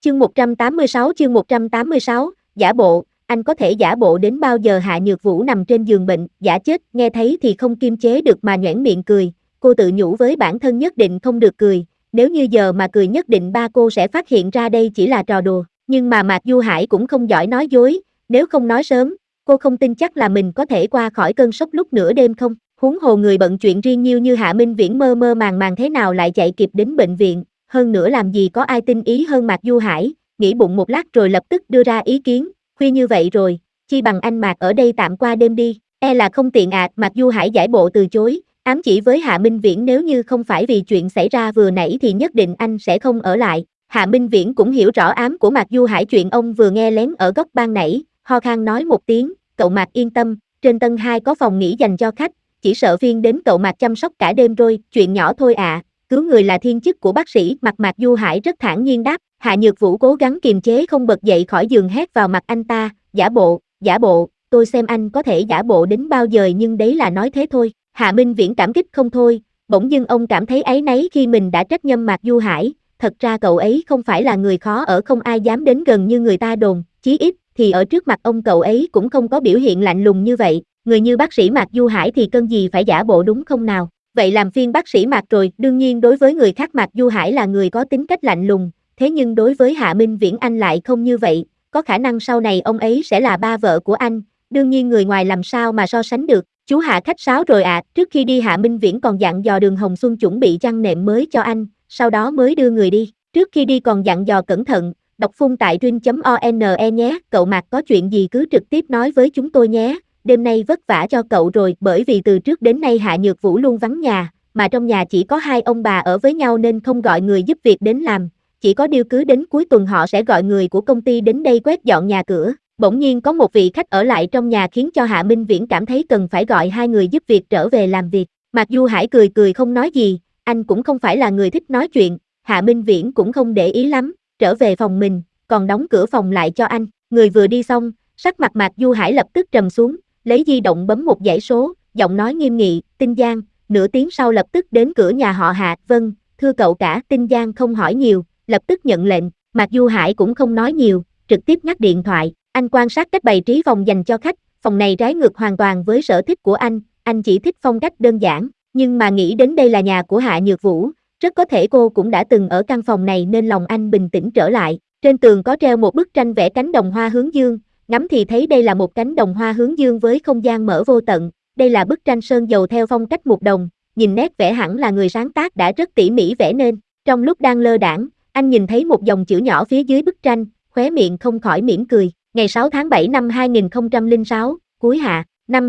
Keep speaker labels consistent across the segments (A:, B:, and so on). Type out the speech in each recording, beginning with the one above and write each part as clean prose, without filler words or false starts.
A: Chương 186, giả bộ, anh có thể giả bộ đến bao giờ? Hạ Nhược Vũ nằm trên giường bệnh, giả chết, nghe thấy thì không kiềm chế được mà nhoẻn miệng cười, cô tự nhủ với bản thân nhất định không được cười, nếu như giờ mà cười nhất định ba cô sẽ phát hiện ra đây chỉ là trò đùa, nhưng mà Mạc Du Hải cũng không giỏi nói dối, nếu không nói sớm, cô không tin chắc là mình có thể qua khỏi cơn sốc lúc nửa đêm không, huống hồ người bận chuyện riêng nhiêu như Hạ Minh Viễn mơ mơ màng màng thế nào lại chạy kịp đến bệnh viện, hơn nữa làm gì có ai tinh ý hơn Mạc Du Hải. Nghĩ bụng một lát rồi lập tức đưa ra ý kiến, khuya như vậy rồi, chi bằng anh Mạc ở đây tạm qua đêm đi, là không tiện ạ. Mạc Du Hải giải bộ từ chối, ám chỉ với Hạ Minh Viễn nếu như không phải vì chuyện xảy ra vừa nãy thì nhất định anh sẽ không ở lại. Hạ Minh Viễn cũng hiểu rõ ám của Mạc Du Hải, chuyện ông vừa nghe lén ở góc ban nãy, ho khan nói một tiếng, cậu Mạc yên tâm, trên tầng 2 có phòng nghỉ dành cho khách, chỉ sợ phiên đến cậu Mạc chăm sóc cả đêm rồi, chuyện nhỏ thôi ạ. Cứu người là thiên chức của bác sĩ. Mạc Du Hải rất thản nhiên đáp. Hạ Nhược Vũ cố gắng kiềm chế không bật dậy khỏi giường hét vào mặt anh ta, giả bộ, tôi xem anh có thể giả bộ đến bao giờ, nhưng đấy là nói thế thôi. Hạ Minh Viễn cảm kích không thôi, bỗng dưng ông cảm thấy áy náy khi mình đã trách nhầm Mạc Du Hải, thật ra cậu ấy không phải là người khó ở, không ai dám đến gần như người ta đồn, chí ít thì ở trước mặt ông cậu ấy cũng không có biểu hiện lạnh lùng như vậy, người như bác sĩ Mạc Du Hải thì cần gì phải giả bộ đúng không nào? Vậy làm phiên bác sĩ Mạc rồi. Đương nhiên đối với người khác Mạc Du Hải là người có tính cách lạnh lùng, thế nhưng đối với Hạ Minh Viễn anh lại không như vậy, có khả năng sau này ông ấy sẽ là ba vợ của anh, đương nhiên người ngoài làm sao mà so sánh được. Chú Hạ khách sáo rồi ạ. Trước khi đi Hạ Minh Viễn còn dặn dò Đường Hồng Xuân chuẩn bị chăn nệm mới cho anh, sau đó mới đưa người đi. Trước khi đi còn dặn dò cẩn thận, đọc phun tại rin.one nhé, cậu Mạc có chuyện gì cứ trực tiếp nói với chúng tôi nhé. Đêm nay vất vả cho cậu rồi, bởi vì từ trước đến nay Hạ Nhược Vũ luôn vắng nhà, mà trong nhà chỉ có hai ông bà ở với nhau nên không gọi người giúp việc đến làm, chỉ có điều cứ đến cuối tuần họ sẽ gọi người của công ty đến đây quét dọn nhà cửa. Bỗng nhiên có một vị khách ở lại trong nhà khiến cho Hạ Minh Viễn cảm thấy cần phải gọi hai người giúp việc trở về làm việc. Mạc Du Hải cười cười không nói gì, anh cũng không phải là người thích nói chuyện, Hạ Minh Viễn cũng không để ý lắm, trở về phòng mình, còn đóng cửa phòng lại cho anh. Người vừa đi xong, sắc mặt Mạc Du Hải lập tức trầm xuống, lấy di động bấm một dãy số, giọng nói nghiêm nghị, Tinh Giang. Nửa tiếng sau lập tức đến cửa nhà họ Hạ. Vâng, thưa cậu cả. Tinh Giang không hỏi nhiều, lập tức nhận lệnh. Mạc Du Hải cũng không nói nhiều, trực tiếp nhắc điện thoại. Anh quan sát cách bày trí phòng dành cho khách, phòng này trái ngược hoàn toàn với sở thích của anh chỉ thích phong cách đơn giản, nhưng mà nghĩ đến đây là nhà của Hạ Nhược Vũ, rất có thể cô cũng đã từng ở căn phòng này nên lòng anh bình tĩnh trở lại. Trên tường có treo một bức tranh vẽ cánh đồng hoa hướng dương, ngắm thì thấy đây là một cánh đồng hoa hướng dương với không gian mở vô tận. Đây là bức tranh sơn dầu theo phong cách mục đồng, nhìn nét vẽ hẳn là người sáng tác đã rất tỉ mỉ vẽ nên. Trong lúc đang lơ đãng, anh nhìn thấy một dòng chữ nhỏ phía dưới bức tranh, khóe miệng không khỏi mỉm cười. Ngày 6 tháng 7 năm 2006, cuối hạ, năm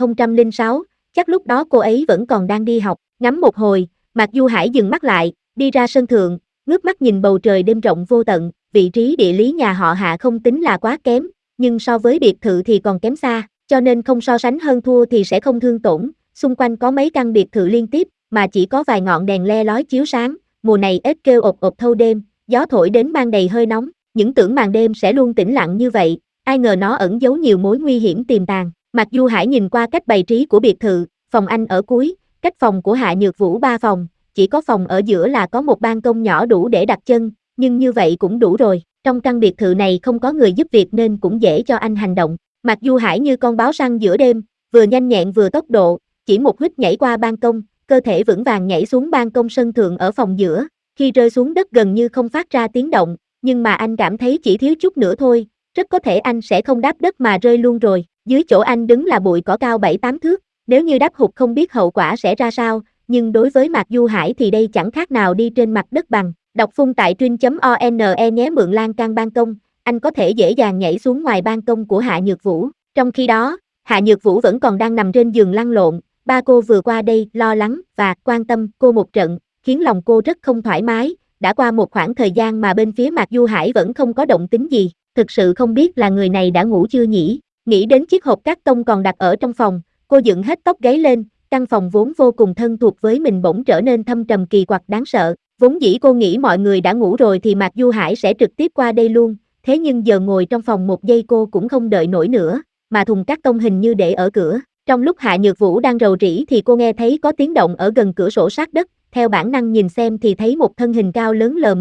A: 2006, chắc lúc đó cô ấy vẫn còn đang đi học. Ngắm một hồi, Mạc Du Hải dừng mắt lại, đi ra sân thượng, ngước mắt nhìn bầu trời đêm rộng vô tận. Vị trí địa lý nhà họ Hạ không tính là quá kém, nhưng so với biệt thự thì còn kém xa, cho nên không so sánh hơn thua thì sẽ không thương tổn. Xung quanh có mấy căn biệt thự liên tiếp, mà chỉ có vài ngọn đèn le lói chiếu sáng. Mùa này ếch kêu ộp ộp thâu đêm, gió thổi đến mang đầy hơi nóng. Những tưởng màn đêm sẽ luôn tĩnh lặng như vậy, ai ngờ nó ẩn giấu nhiều mối nguy hiểm tiềm tàng. Mạc Du Hải nhìn qua cách bày trí của biệt thự, phòng anh ở cuối, cách phòng của Hạ Nhược Vũ 3 phòng, chỉ có phòng ở giữa là có một ban công nhỏ đủ để đặt chân, nhưng như vậy cũng đủ rồi. Trong căn biệt thự này không có người giúp việc nên cũng dễ cho anh hành động. Mạc Du Hải như con báo săn giữa đêm, vừa nhanh nhẹn vừa tốc độ, chỉ một huýt nhảy qua ban công, cơ thể vững vàng nhảy xuống ban công sân thượng ở phòng giữa. Khi rơi xuống đất gần như không phát ra tiếng động, nhưng mà anh cảm thấy chỉ thiếu chút nữa thôi, rất có thể anh sẽ không đáp đất mà rơi luôn rồi. Dưới chỗ anh đứng là bụi cỏ cao 7-8 thước, nếu như đáp hụt không biết hậu quả sẽ ra sao, nhưng đối với Mạc Du Hải thì đây chẳng khác nào đi trên mặt đất bằng. Đọc phun tại rin.one nhé. Mượn lan can ban công, anh có thể dễ dàng nhảy xuống ngoài ban công của Hạ Nhược Vũ. Trong khi đó, Hạ Nhược Vũ vẫn còn đang nằm trên giường lăn lộn, ba cô vừa qua đây lo lắng và quan tâm cô một trận, khiến lòng cô rất không thoải mái. Đã qua một khoảng thời gian mà bên phía Mạc Du Hải vẫn không có động tĩnh gì, thực sự không biết là người này đã ngủ chưa nhỉ. Nghĩ đến chiếc hộp cát tông còn đặt ở trong phòng, cô dựng hết tóc gáy lên, căn phòng vốn vô cùng thân thuộc với mình bỗng trở nên thâm trầm kỳ quặc đáng sợ. Vốn dĩ cô nghĩ mọi người đã ngủ rồi thì Mạc Du Hải sẽ trực tiếp qua đây luôn, thế nhưng giờ ngồi trong phòng một giây cô cũng không đợi nổi nữa, mà thùng cát tông hình như để ở cửa. Trong lúc Hạ Nhược Vũ đang rầu rĩ thì cô nghe thấy có tiếng động ở gần cửa sổ sát đất, theo bản năng nhìn xem thì thấy một thân hình cao lớn lờ mờ,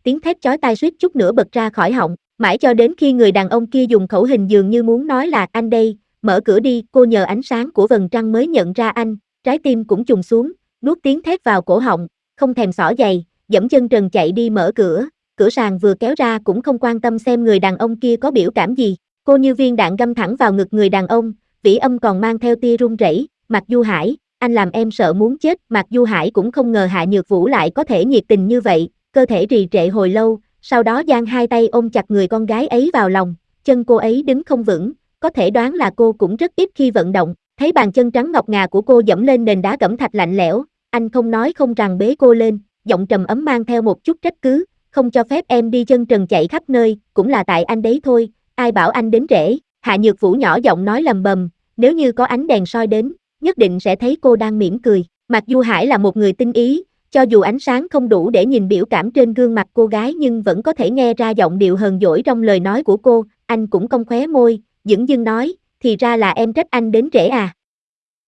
A: tiếng thét chói tai suýt chút nữa bật ra khỏi họng, mãi cho đến khi người đàn ông kia dùng khẩu hình dường như muốn nói là anh đây, mở cửa đi, cô nhờ ánh sáng của vầng trăng mới nhận ra anh, trái tim cũng trùng xuống, nuốt tiếng thét vào cổ họng, không thèm xỏ giày, dẫm chân trần chạy đi mở cửa, cửa sàn vừa kéo ra cũng không quan tâm xem người đàn ông kia có biểu cảm gì, cô như viên đạn găm thẳng vào ngực người đàn ông, vĩ âm còn mang theo tia run rẩy, Mạc Du Hải, anh làm em sợ muốn chết, Mạc Du Hải cũng không ngờ Hạ Nhược Vũ lại có thể nhiệt tình như vậy, cơ thể trì trệ hồi lâu, sau đó giang hai tay ôm chặt người con gái ấy vào lòng, chân cô ấy đứng không vững, có thể đoán là cô cũng rất ít khi vận động, thấy bàn chân trắng ngọc ngà của cô dẫm lên nền đá cẩm thạch lạnh lẽo, anh không nói không rằng bế cô lên, giọng trầm ấm mang theo một chút trách cứ, không cho phép em đi chân trần chạy khắp nơi, cũng là tại anh đấy thôi, ai bảo anh đến trễ, Hạ Nhược Vũ nhỏ giọng nói lầm bầm, nếu như có ánh đèn soi đến, nhất định sẽ thấy cô đang mỉm cười, Mạc Du Hải là một người tinh ý, cho dù ánh sáng không đủ để nhìn biểu cảm trên gương mặt cô gái nhưng vẫn có thể nghe ra giọng điệu hờn dỗi trong lời nói của cô, anh cũng cong khóe môi, dửng dưng nói, thì ra là em trách anh đến trễ à,